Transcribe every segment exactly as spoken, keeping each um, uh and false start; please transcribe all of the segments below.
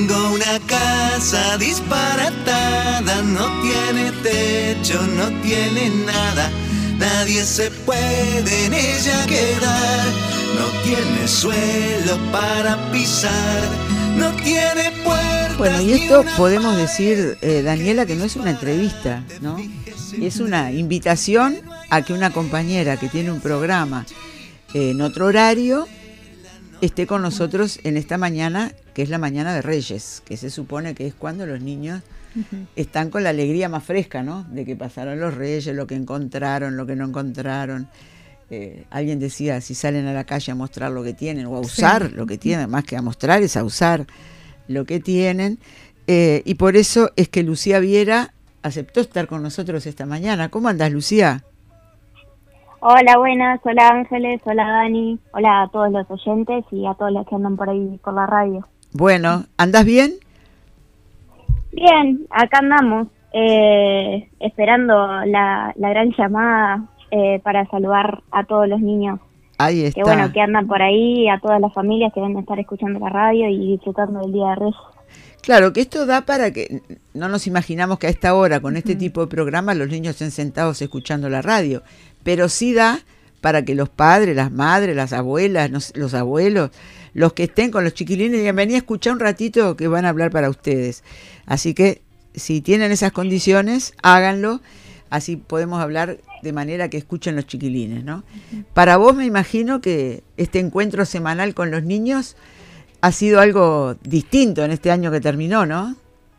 Tengo una casa disparatada, no tiene techo, no tiene nada. Nadie se puede en ella quedar. No tiene suelo para pisar, no tiene puertas. Bueno, y esto podemos decir, eh, Daniela, que no es una entrevista, ¿no? Es una invitación a que una compañera que tiene un programa eh, en otro horario esté con nosotros en esta mañana, que es la mañana de Reyes, que se supone que es cuando los niños uh-huh. están con la alegría más fresca, ¿no? De que pasaron los Reyes, lo que encontraron, lo que no encontraron. Eh, alguien decía, si salen a la calle a mostrar lo que tienen, o a usar sí. lo que tienen, más que a mostrar, es a usar lo que tienen. Eh, y por eso es que Lucía Viera aceptó estar con nosotros esta mañana. ¿Cómo andás, Lucía? Hola, buenas, hola Ángeles, hola Dani, hola a todos los oyentes y a todos los que andan por ahí por la radio. Bueno, ¿andás bien? Bien, acá andamos, eh, esperando la, la gran llamada eh, para saludar a todos los niños. Ahí está. Que bueno, que andan por ahí, a todas las familias que van a estar escuchando la radio y disfrutando del Día de Reyes. Claro, que esto da para que no nos imaginamos que a esta hora, con este tipo de programas, los niños estén sentados escuchando la radio, pero sí da para que los padres, las madres, las abuelas, los, los abuelos, los que estén con los chiquilines, digan, vení a escuchar un ratito que van a hablar para ustedes. Así que, si tienen esas condiciones, háganlo, así podemos hablar de manera que escuchen los chiquilines, ¿no? Uh-huh. Para vos me imagino que este encuentro semanal con los niños ha sido algo distinto en este año que terminó, ¿no?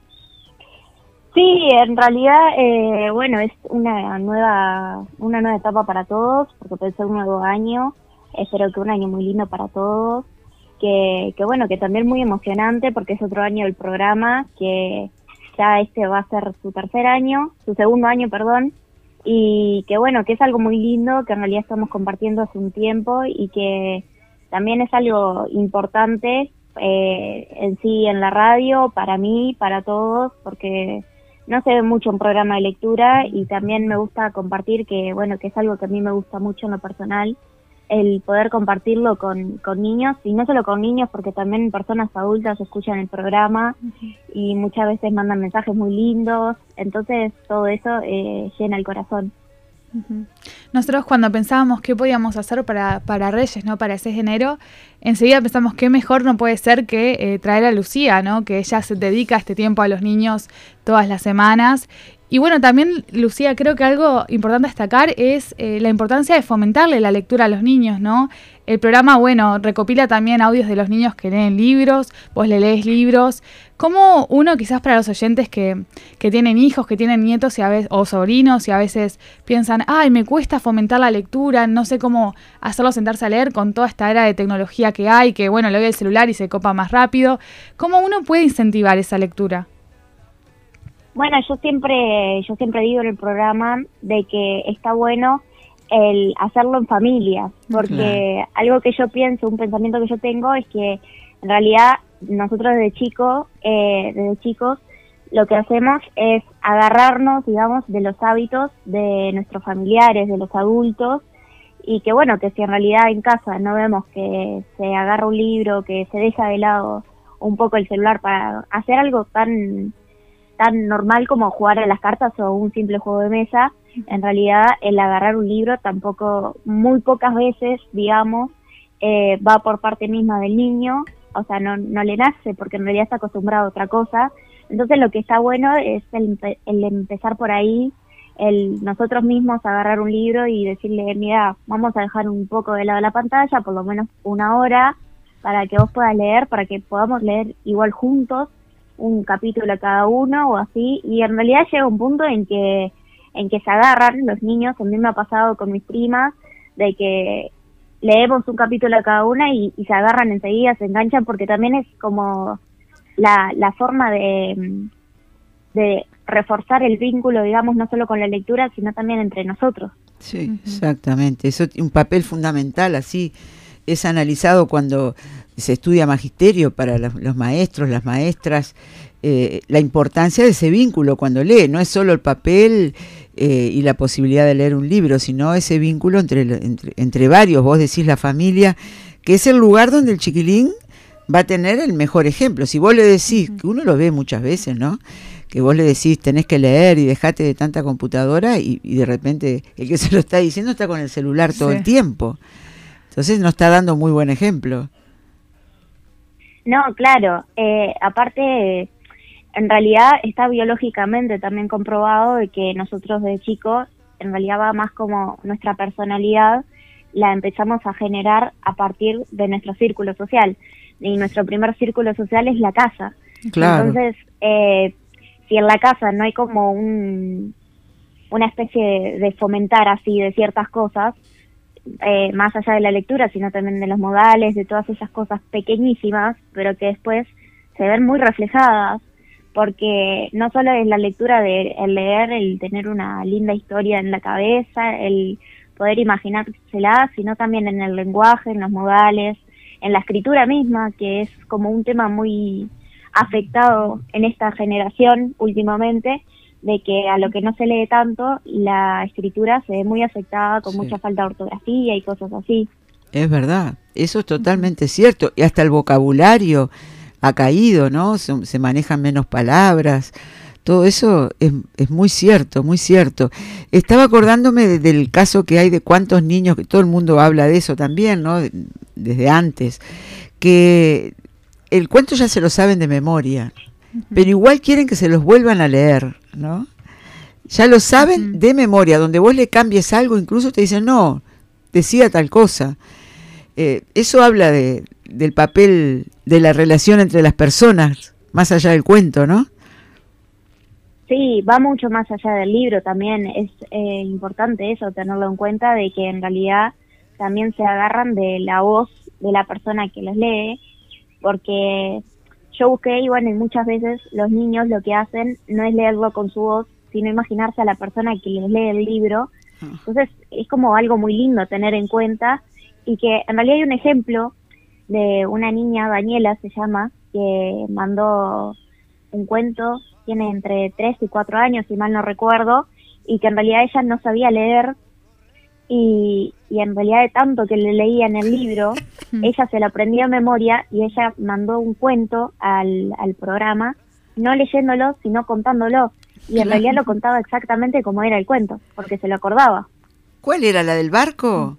Sí, en realidad, eh, bueno, es una nueva una nueva etapa para todos, porque puede ser un nuevo año, espero que un año muy lindo para todos, que, que bueno, que también muy emocionante, porque es otro año del programa, que ya este va a ser su tercer año, su segundo año, perdón, y que bueno, que es algo muy lindo, que en realidad estamos compartiendo hace un tiempo, y que también es algo importante eh, en sí en la radio, para mí, para todos, porque no se ve mucho un programa de lectura y también me gusta compartir que, bueno, que es algo que a mí me gusta mucho en lo personal, el poder compartirlo con, con niños, y no solo con niños, porque también personas adultas escuchan el programa uh-huh. y muchas veces mandan mensajes muy lindos, entonces todo eso eh, llena el corazón. Uh-huh. Nosotros cuando pensábamos qué podíamos hacer para, para Reyes, ¿no? Para el seis de enero, enseguida pensamos qué mejor no puede ser que eh, traer a Lucía, ¿no? Que ella se dedica este tiempo a los niños todas las semanas. Y bueno, también, Lucía, creo que algo importante a destacar es eh, la importancia de fomentarle la lectura a los niños, ¿no? El programa, bueno, recopila también audios de los niños que leen libros, vos le lees libros. ¿Cómo uno, quizás para los oyentes que, que tienen hijos, que tienen nietos y a veces, o sobrinos y a veces piensan, ay, me cuesta fomentar la lectura, no sé cómo hacerlo sentarse a leer con toda esta era de tecnología que hay, que bueno, le doy el celular y se copa más rápido? ¿Cómo uno puede incentivar esa lectura? Bueno, yo siempre, yo siempre digo en el programa de que está bueno el hacerlo en familia, porque claro. algo que yo pienso, un pensamiento que yo tengo es que en realidad nosotros desde chicos, eh, desde chicos, lo que hacemos es agarrarnos, digamos, de los hábitos de nuestros familiares, de los adultos, y que bueno, que si en realidad en casa no vemos que se agarra un libro, que se deja de lado un poco el celular para hacer algo tan tan normal como jugar a las cartas o un simple juego de mesa, en realidad el agarrar un libro tampoco, muy pocas veces, digamos, eh, va por parte misma del niño, o sea, no, no le nace porque en realidad está acostumbrado a otra cosa. Entonces lo que está bueno es el, el empezar por ahí, el nosotros mismos agarrar un libro y decirle, mira, vamos a dejar un poco de lado la pantalla, por lo menos una hora, para que vos puedas leer, para que podamos leer igual juntos, un capítulo cada uno o así, y en realidad llega un punto en que en que se agarran los niños. A mí me ha pasado con mis primas de que leemos un capítulo cada una y, y se agarran enseguida, se enganchan, porque también es como la, la forma de, de reforzar el vínculo, digamos, no solo con la lectura, sino también entre nosotros. Sí, uh-huh. exactamente, eso es un papel fundamental, así es analizado cuando se estudia magisterio para los, los maestros, las maestras, eh, la importancia de ese vínculo cuando lee, no es solo el papel eh, y la posibilidad de leer un libro, sino ese vínculo entre, entre, entre varios, vos decís la familia, que es el lugar donde el chiquilín va a tener el mejor ejemplo. Si vos le decís, que uno lo ve muchas veces, ¿no? Que vos le decís, tenés que leer y dejate de tanta computadora y, y de repente el que se lo está diciendo está con el celular todo sí. el tiempo. Entonces no está dando muy buen ejemplo. No, claro. Eh, aparte, en realidad está biológicamente también comprobado de que nosotros de chicos, en realidad va más como nuestra personalidad, la empezamos a generar a partir de nuestro círculo social. Y nuestro primer círculo social es la casa. Claro. Entonces, eh, si en la casa no hay como un una especie de, de fomentar así de ciertas cosas, eh, más allá de la lectura, sino también de los modales, de todas esas cosas pequeñísimas, pero que después se ven muy reflejadas, porque no solo es la lectura de el leer, el tener una linda historia en la cabeza, el poder imaginársela, sino también en el lenguaje, en los modales, en la escritura misma, que es como un tema muy afectado en esta generación últimamente, de que a lo que no se lee tanto, la escritura se ve muy afectada, con sí. mucha falta de ortografía y cosas así. Es verdad, eso es totalmente cierto, y hasta el vocabulario ha caído, ¿no? Se, se manejan menos palabras, todo eso es, es muy cierto, muy cierto. Estaba acordándome de, del caso que hay de cuántos niños, que todo el mundo habla de eso también, ¿no? De, desde antes, que el cuento ya se lo saben de memoria, uh-huh. pero igual quieren que se los vuelvan a leer, ¿no? Ya lo saben uh-huh. de memoria, donde vos le cambies algo, incluso te dicen, no, decía tal cosa. Eh, eso habla de, del papel de la relación entre las personas, más allá del cuento, ¿no? Sí, va mucho más allá del libro también. Es eh, importante eso, tenerlo en cuenta, de que en realidad también se agarran de la voz de la persona que los lee, porque yo busqué y bueno, y muchas veces los niños lo que hacen no es leerlo con su voz, sino imaginarse a la persona que les lee el libro. Entonces es como algo muy lindo tener en cuenta, y que en realidad hay un ejemplo de una niña, Daniela se llama, que mandó un cuento, tiene entre tres y cuatro años, si mal no recuerdo, y que en realidad ella no sabía leer, y, y en realidad de tanto que le leía en el libro, ella se lo aprendió a memoria, y ella mandó un cuento al, al programa, no leyéndolo, sino contándolo, y en realidad lo contaba exactamente como era el cuento, porque se lo acordaba. ¿Cuál era, la del barco?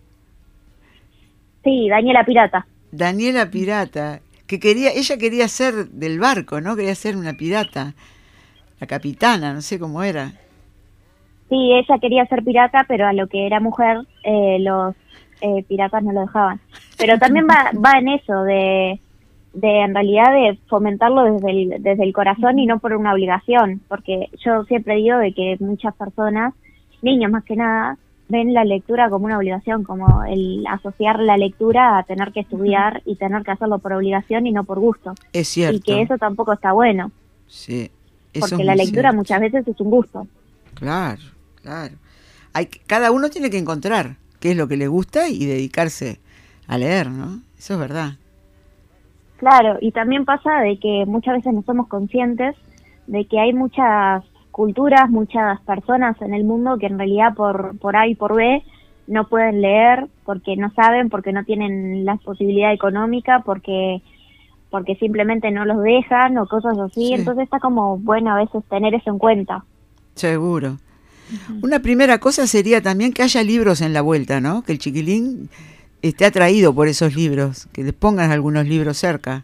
Sí, Daniela Pirata. Daniela Pirata, que quería, ella quería ser del barco, ¿no? Quería ser una pirata, la capitana, no sé cómo era. Sí, ella quería ser pirata, pero a lo que era mujer, eh, los eh, piratas no lo dejaban. Pero también va, va en eso, de, de en realidad de fomentarlo desde el, desde el corazón y no por una obligación, porque yo siempre digo de que muchas personas, niños más que nada, ven la lectura como una obligación, como el asociar la lectura a tener que estudiar y tener que hacerlo por obligación y no por gusto. Es cierto. Y que eso tampoco está bueno. Sí. Eso porque la lectura cierto. Muchas veces es un gusto. Claro, claro. Hay, cada uno tiene que encontrar qué es lo que le gusta y dedicarse a leer, ¿no? Eso es verdad. Claro, y también pasa de que muchas veces no somos conscientes de que hay muchas culturas, muchas personas en el mundo que en realidad por, por A y por B no pueden leer porque no saben, porque no tienen la posibilidad económica, porque porque simplemente no los dejan o cosas así. Sí. Entonces está como bueno a veces tener eso en cuenta. Seguro. Uh-huh. Una primera cosa sería también que haya libros en la vuelta, ¿no? Que el chiquilín esté atraído por esos libros, que les pongan algunos libros cerca.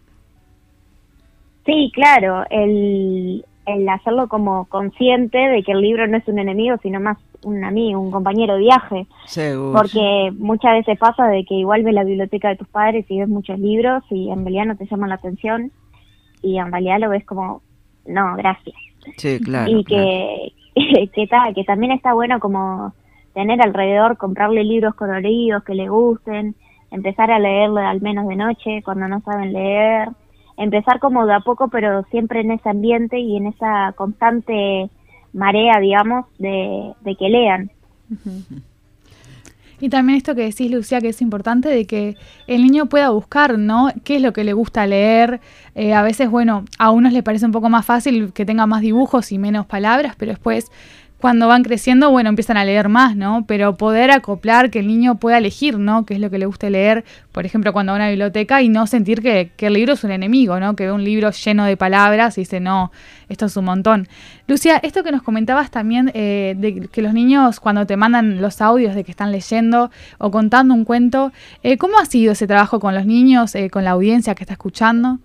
Sí, claro, el, el hacerlo como consciente de que el libro no es un enemigo, sino más un amigo, un compañero de viaje. Seguro. Porque muchas veces pasa de que igual ves la biblioteca de tus padres y ves muchos libros y en realidad no te llaman la atención y en realidad lo ves como, no, gracias. Sí, claro. Y que, claro. que, ta, que también está bueno como tener alrededor, comprarle libros coloridos que le gusten, empezar a leerlo al menos de noche cuando no saben leer, empezar como de a poco, pero siempre en ese ambiente y en esa constante marea, digamos, de, de que lean. Uh-huh. Y también esto que decís, Lucía, que es importante de que el niño pueda buscar, ¿no? ¿Qué es lo que le gusta leer? Eh, a veces, bueno, a unos les parece un poco más fácil que tenga más dibujos y menos palabras, pero después cuando van creciendo, bueno, empiezan a leer más, ¿no? Pero poder acoplar, que el niño pueda elegir, ¿no? Qué es lo que le guste leer, por ejemplo, cuando va a una biblioteca, y no sentir que, que el libro es un enemigo, ¿no? Que ve un libro lleno de palabras y dice, no, esto es un montón. Lucía, esto que nos comentabas también, eh, de que los niños cuando te mandan los audios de que están leyendo o contando un cuento, eh, ¿cómo ha sido ese trabajo con los niños, eh, con la audiencia que está escuchando?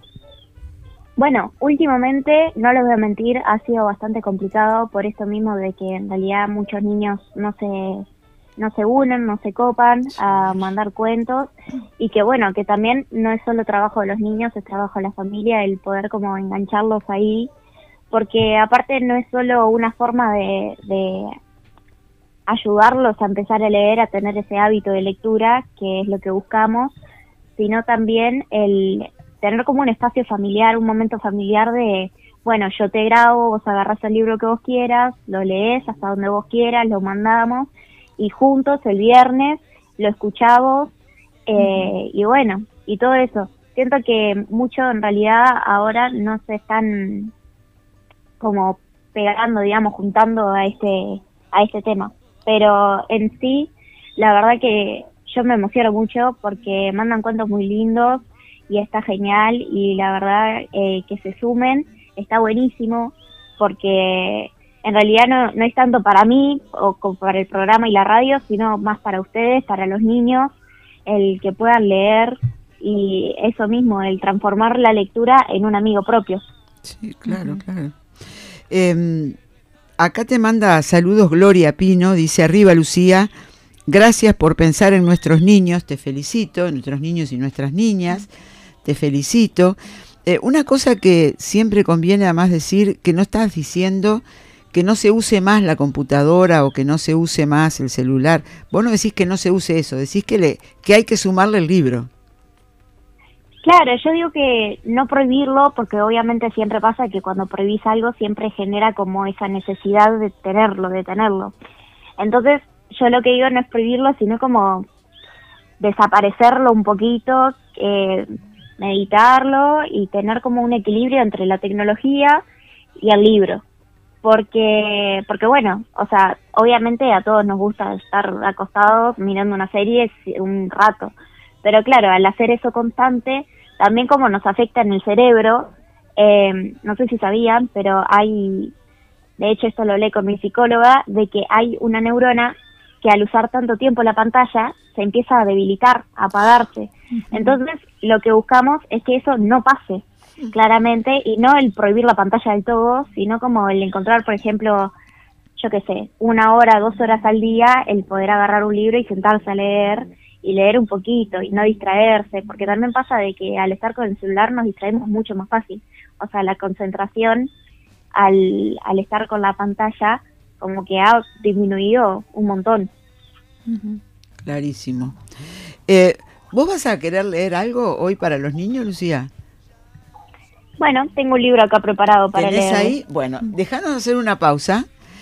Bueno, últimamente, no les voy a mentir, ha sido bastante complicado por esto mismo de que en realidad muchos niños no se no se unen, no se copan a mandar cuentos, y que bueno, que también no es solo trabajo de los niños, es trabajo de la familia el poder como engancharlos ahí, porque aparte no es solo una forma de, de ayudarlos a empezar a leer, a tener ese hábito de lectura, que es lo que buscamos, sino también el tener como un espacio familiar, un momento familiar de, bueno, yo te grabo, vos agarrás el libro que vos quieras, lo lees hasta donde vos quieras, lo mandamos, y juntos el viernes lo escuchamos, eh, uh-huh. y bueno, y todo eso. Siento que mucho en realidad ahora no se están como pegando, digamos, juntando a este, a este tema. Pero en sí, la verdad que yo me emociono mucho porque mandan cuentos muy lindos, y está genial, y la verdad eh, que se sumen, está buenísimo, porque en realidad no, no es tanto para mí o como para el programa y la radio, sino más para ustedes, para los niños, el que puedan leer, y eso mismo, el transformar la lectura en un amigo propio. Sí, claro, uh-huh. claro. Eh, acá te manda saludos Gloria Pino, dice: arriba Lucía, gracias por pensar en nuestros niños, te felicito, en nuestros niños y nuestras niñas. Te felicito. Eh, una cosa que siempre conviene además decir, que no estás diciendo que no se use más la computadora o que no se use más el celular. Vos no decís que no se use eso, decís que, le, que hay que sumarle el libro. Claro, yo digo que no prohibirlo, porque obviamente siempre pasa que cuando prohibís algo siempre genera como esa necesidad de tenerlo, de tenerlo. Entonces yo lo que digo no es prohibirlo, sino como desaparecerlo un poquito, eh, meditarlo y tener como un equilibrio entre la tecnología y el libro, porque porque bueno, o sea, obviamente a todos nos gusta estar acostados mirando una serie un rato, pero claro, al hacer eso constante, también como nos afecta en el cerebro, eh, no sé si sabían, pero hay, de hecho esto lo leí con mi psicóloga, de que hay una neurona que al usar tanto tiempo la pantalla se empieza a debilitar, a apagarse. Uh-huh. Entonces, lo que buscamos es que eso no pase, uh-huh. claramente, y no el prohibir la pantalla del todo, sino como el encontrar, por ejemplo, yo qué sé, una hora, dos horas al día, el poder agarrar un libro y sentarse a leer, y leer un poquito, y no distraerse, porque también pasa de que al estar con el celular nos distraemos mucho más fácil. O sea, la concentración al, al estar con la pantalla como que ha disminuido un montón. Uh-huh. Clarísimo. Eh, ¿Vos vas a querer leer algo hoy para los niños, Lucía? Bueno, tengo un libro acá preparado para leer. ¿Tenés ahí? Bueno, déjanos hacer una pausa.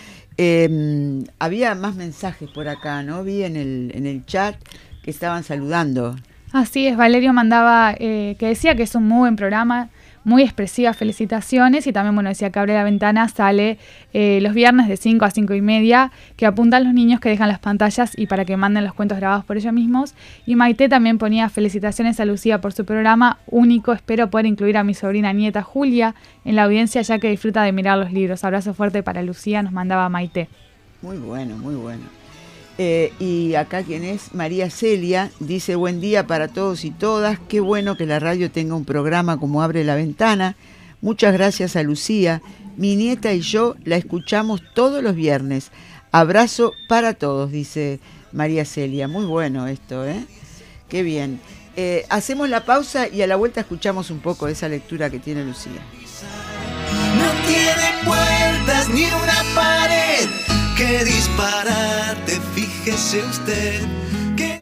Eh, había más mensajes por acá, ¿no? Vi en el, en el chat que estaban saludando. Así es, Valerio mandaba, eh, que decía que es un muy buen programa, muy expresiva, felicitaciones, y también, bueno, decía que Abre la Ventana sale eh, los viernes de cinco a cinco y media, que apuntan los niños que dejan las pantallas y para que manden los cuentos grabados por ellos mismos. Y Maite también ponía felicitaciones a Lucía por su programa único, espero poder incluir a mi sobrina nieta Julia en la audiencia, ya que disfruta de mirar los libros. Abrazo fuerte para Lucía, nos mandaba Maite. Muy bueno, muy bueno. Eh, y acá quien es María Celia dice: buen día para todos y todas, qué bueno que la radio tenga un programa como Abre la Ventana, muchas gracias a Lucía, mi nieta y yo la escuchamos todos los viernes, abrazo para todos, dice María Celia. Muy bueno esto, ¿eh? Qué bien. Eh, hacemos la pausa y a la vuelta escuchamos un poco de esa lectura que tiene Lucía. No tiene puertas ni una pared que disparate, fíjese usted que...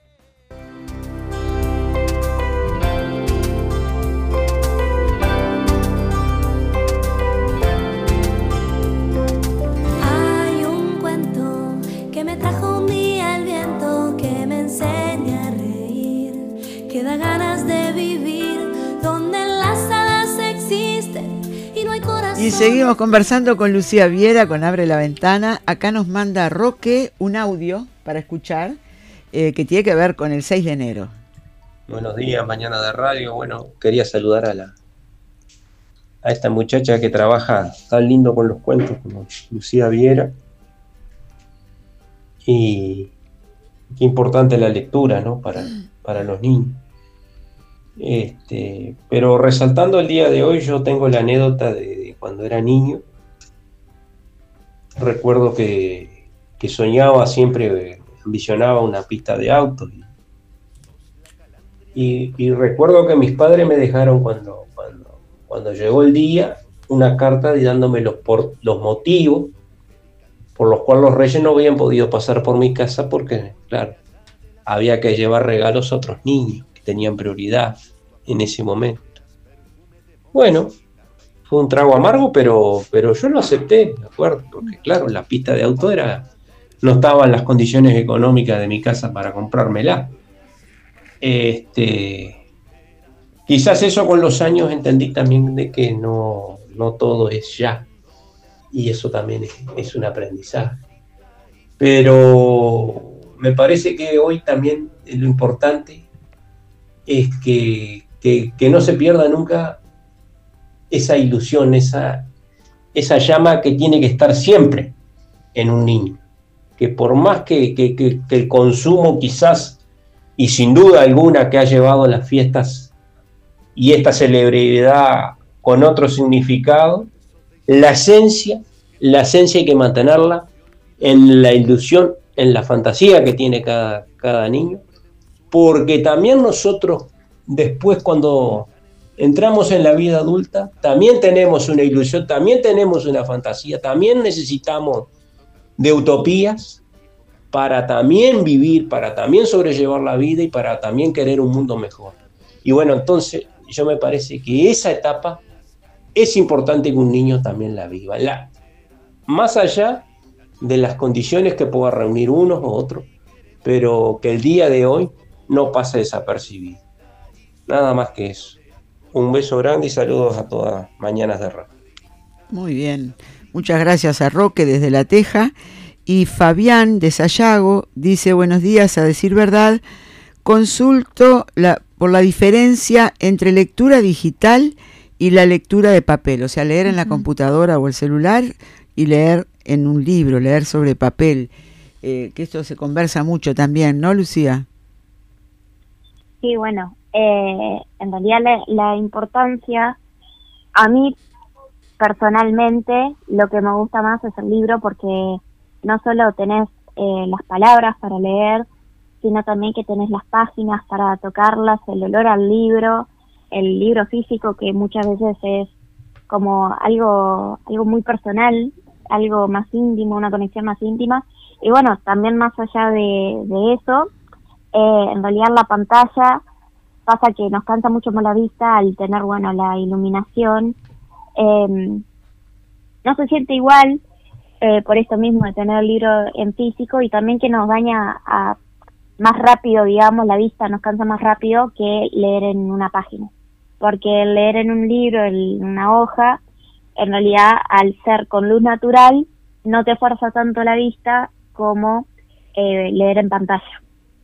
Hay un cuento que me trajo un día el viento, que me enseña a reír, que da ganas de vivir, donde las hadas existen y no hay corazón. Y seguimos conversando con Lucía Viera, con Abre la Ventana. Acá nos manda Roque un audio para escuchar eh, que tiene que ver con el seis de enero. Buenos días, mañana de radio. Bueno, quería saludar a la a esta muchacha que trabaja tan lindo con los cuentos como Lucía Viera. Y qué importante la lectura, ¿no? Para, para los niños. Este, pero resaltando el día de hoy, yo tengo la anécdota de, de cuando era niño. Recuerdo que, que soñaba siempre, ambicionaba una pista de autos. Y, y, y recuerdo que mis padres me dejaron cuando, cuando, cuando llegó el día una carta dándome los, por, los motivos por los cuales los reyes no habían podido pasar por mi casa porque, claro, había que llevar regalos a otros niños que tenían prioridad en ese momento. Bueno, fue un trago amargo, pero, pero yo lo acepté, ¿de acuerdo? Porque, claro, la pista de auto era, no estaba en las condiciones económicas de mi casa para comprármela. Este, quizás eso con los años entendí también de que no, no todo es ya. Y eso también es, es un aprendizaje. Pero me parece que hoy también lo importante es que, que, que no se pierda nunca esa ilusión, esa, esa llama que tiene que estar siempre en un niño. Que por más que, que, que, que el consumo quizás, y sin duda alguna que ha llevado las fiestas y esta celebridad con otro significado, la esencia, la esencia hay que mantenerla en la ilusión, en la fantasía que tiene cada, cada niño, porque también nosotros después cuando entramos en la vida adulta, también tenemos una ilusión, también tenemos una fantasía, también necesitamos de utopías para también vivir, para también sobrellevar la vida y para también querer un mundo mejor. Y bueno, entonces yo me parece que esa etapa es importante que un niño también la viva, la, más allá de las condiciones que pueda reunir unos u otros, pero que el día de hoy no pase desapercibido. Nada más que eso. Un beso grande y saludos a todas Mañanas de Radio. Muy bien. Muchas gracias a Roque desde La Teja. Y Fabián de Sayago dice, buenos días, a decir verdad, consulto la, por la diferencia entre lectura digital y la lectura de papel, o sea, leer en la computadora o el celular y leer en un libro, leer sobre papel, eh, que esto se conversa mucho también, ¿no, Lucía? Sí, bueno, eh, en realidad la, la importancia, a mí personalmente lo que me gusta más es el libro porque no solo tenés eh, las palabras para leer, sino también que tenés las páginas para tocarlas, el olor al libro, el libro físico que muchas veces es como algo algo muy personal, algo más íntimo, una conexión más íntima. Y bueno, también más allá de, de eso, eh, en realidad la pantalla pasa que nos cansa mucho más la vista al tener, bueno, la iluminación. Eh, no se siente igual eh, por esto mismo de tener el libro en físico y también que nos daña a más rápido, digamos, la vista nos cansa más rápido que leer en una página. Porque leer en un libro, en una hoja, en realidad al ser con luz natural, no te fuerza tanto la vista como eh, leer en pantalla.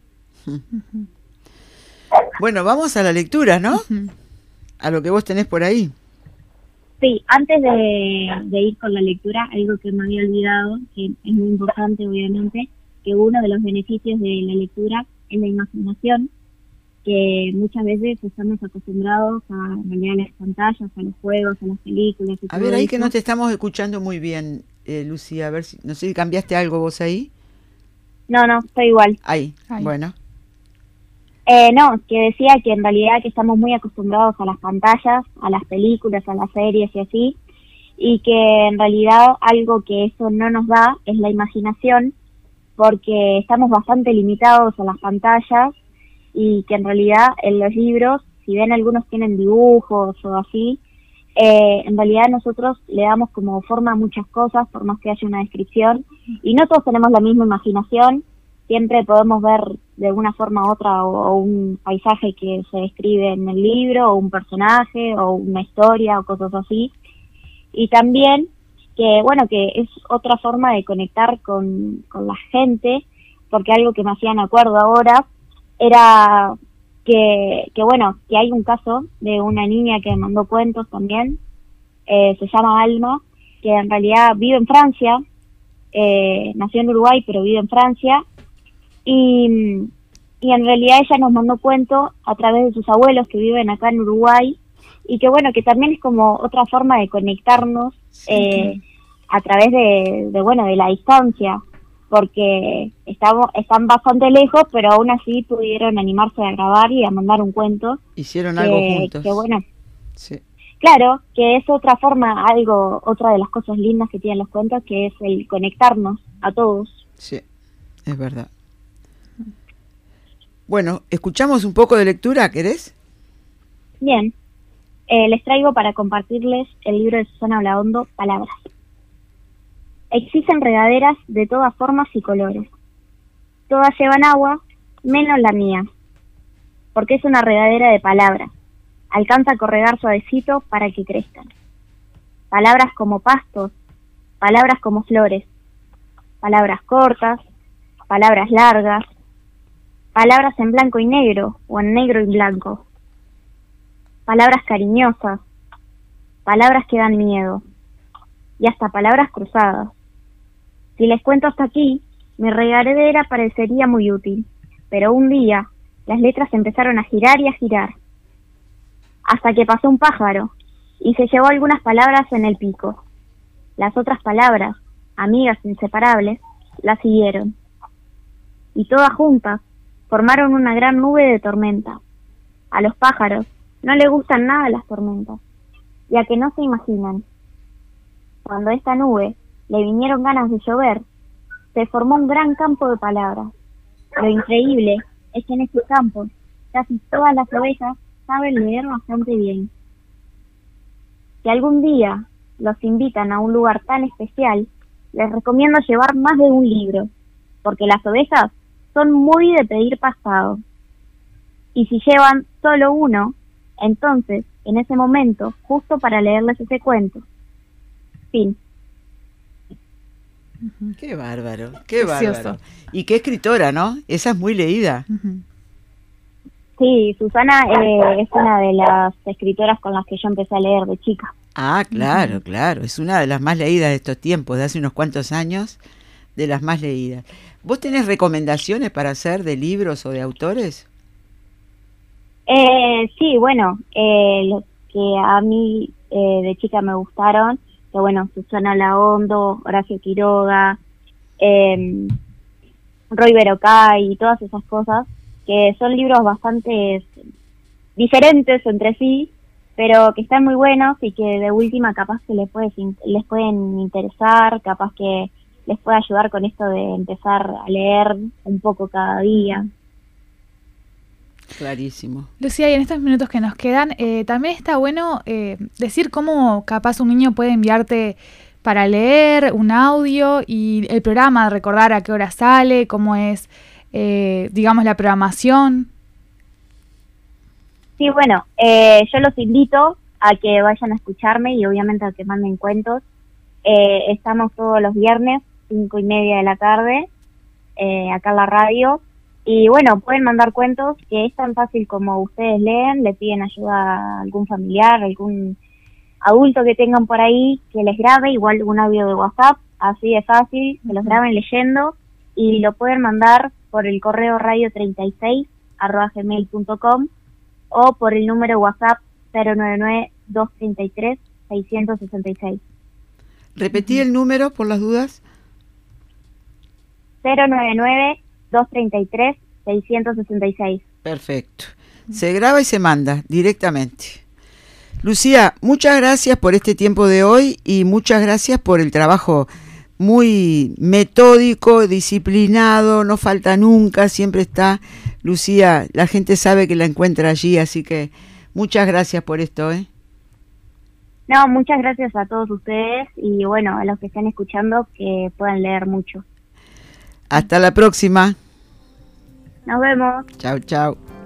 Bueno, vamos a la lectura, ¿no? A lo que vos tenés por ahí. Sí, antes de, de ir con la lectura, algo que me había olvidado, que es muy importante obviamente, que uno de los beneficios de la lectura es la imaginación, que muchas veces estamos acostumbrados a, en realidad, a las pantallas, a los juegos, a las películas. Y a ver, ahí eso. Que no te estamos escuchando muy bien, eh, Lucía, a ver si, no sé si cambiaste algo vos ahí. No, no, estoy igual. Ahí, ahí. Bueno. Eh, no, que decía que en realidad que estamos muy acostumbrados a las pantallas, a las películas, a las series y así, y que en realidad algo que eso no nos da es la imaginación, porque estamos bastante limitados a las pantallas y que en realidad en los libros, si bien algunos tienen dibujos o así, eh, en realidad nosotros le damos como forma a muchas cosas, por más que haya una descripción, y no todos tenemos la misma imaginación, siempre podemos ver de alguna forma u otra o, o un paisaje que se describe en el libro, o un personaje, o una historia, o cosas así, Y también que, bueno, que es otra forma de conectar con, con la gente, porque algo que me hacían acuerdo ahora era que, que, bueno, que hay un caso de una niña que mandó cuentos también, eh, se llama Alma, que en realidad vive en Francia, eh, nació en Uruguay, pero vive en Francia, y, y en realidad ella nos mandó cuentos a través de sus abuelos que viven acá en Uruguay, y que, bueno, que también es como otra forma de conectarnos, Sí. eh, a través de, de, bueno, de la distancia, porque estamos, están bastante lejos, pero aún así pudieron animarse a grabar y a mandar un cuento. Hicieron que, algo juntos. que bueno, Sí. claro, que es otra forma, algo, otra de las cosas lindas que tienen los cuentos, que es el conectarnos a todos. Sí, es verdad. Bueno, escuchamos un poco de lectura, ¿querés? Bien, eh, les traigo para compartirles el libro de Susana Olaondo, Palabras. Existen regaderas de todas formas y colores. Todas llevan agua, menos la mía, porque es una regadera de palabras. Alcanza a corregar suavecito para que crezcan. Palabras como pastos, palabras como flores, palabras cortas, palabras largas, palabras en blanco y negro o en negro y blanco, palabras cariñosas, palabras que dan miedo y hasta palabras cruzadas. Si les cuento hasta aquí, mi regadera parecería muy útil, pero un día las letras empezaron a girar y a girar, hasta que pasó un pájaro y se llevó algunas palabras en el pico. Las otras palabras, amigas inseparables, las siguieron, y todas juntas formaron una gran nube de tormenta. A los pájaros no les gustan nada las tormentas, ya que no se imaginan. Cuando a esta nube le vinieron ganas de llover, se formó un gran campo de palabras. Lo increíble es que en este campo casi todas las ovejas saben leer bastante bien. Si algún día los invitan a un lugar tan especial, les recomiendo llevar más de un libro, porque las ovejas son muy de pedir pasado. Y si llevan solo uno, entonces, en ese momento, justo para leerles ese cuento. Fin. Qué bárbaro, qué Precioso. bárbaro. Y qué escritora, ¿no? Esa es muy leída. Ujú. Sí, Susana eh, es una de las escritoras con las que yo empecé a leer de chica. Ah, claro, claro. Es una de las más leídas de estos tiempos, de hace unos cuantos años, de las más leídas. ¿Vos tenés recomendaciones para hacer de libros o de autores? Eh, sí, bueno, eh, los que a mí eh, de chica me gustaron, que bueno, Susana Olaondo, Horacio Quiroga, eh, Roy Berocay y todas esas cosas, que son libros bastante diferentes entre sí, pero que están muy buenos y que de última capaz que les, puede, les pueden interesar, capaz que les puede ayudar con esto de empezar a leer un poco cada día. Clarísimo. Lucía, y en estos minutos que nos quedan, eh, también está bueno eh, decir cómo capaz un niño puede enviarte para leer un audio y el programa, recordar a qué hora sale, cómo es, eh, digamos, la programación. Sí, bueno, eh, yo los invito a que vayan a escucharme y obviamente a que manden cuentos. Eh, estamos todos los viernes, cinco y media de la tarde, eh, acá en la radio. Y bueno, pueden mandar cuentos, que es tan fácil como ustedes leen, le piden ayuda a algún familiar, algún adulto que tengan por ahí, que les grabe, igual un audio de WhatsApp, así de fácil, que los graben leyendo, y lo pueden mandar por el correo radio treinta y seis arroba gmail punto com o por el número WhatsApp cero nueve nueve, dos treinta y tres, seiscientos sesenta y seis. Repetí el número por las dudas. cero nueve nueve, dos treinta y tres, seiscientos sesenta y seis. Perfecto. Se graba y se manda directamente. Lucía, muchas gracias por este tiempo de hoy y muchas gracias por el trabajo muy metódico, disciplinado, no falta nunca, siempre está. Lucía, la gente sabe que la encuentra allí, así que muchas gracias por esto, ¿eh? No, muchas gracias a todos ustedes y bueno, a los que están escuchando, que puedan leer mucho. Hasta la próxima. Nos vemos. Chao, chao.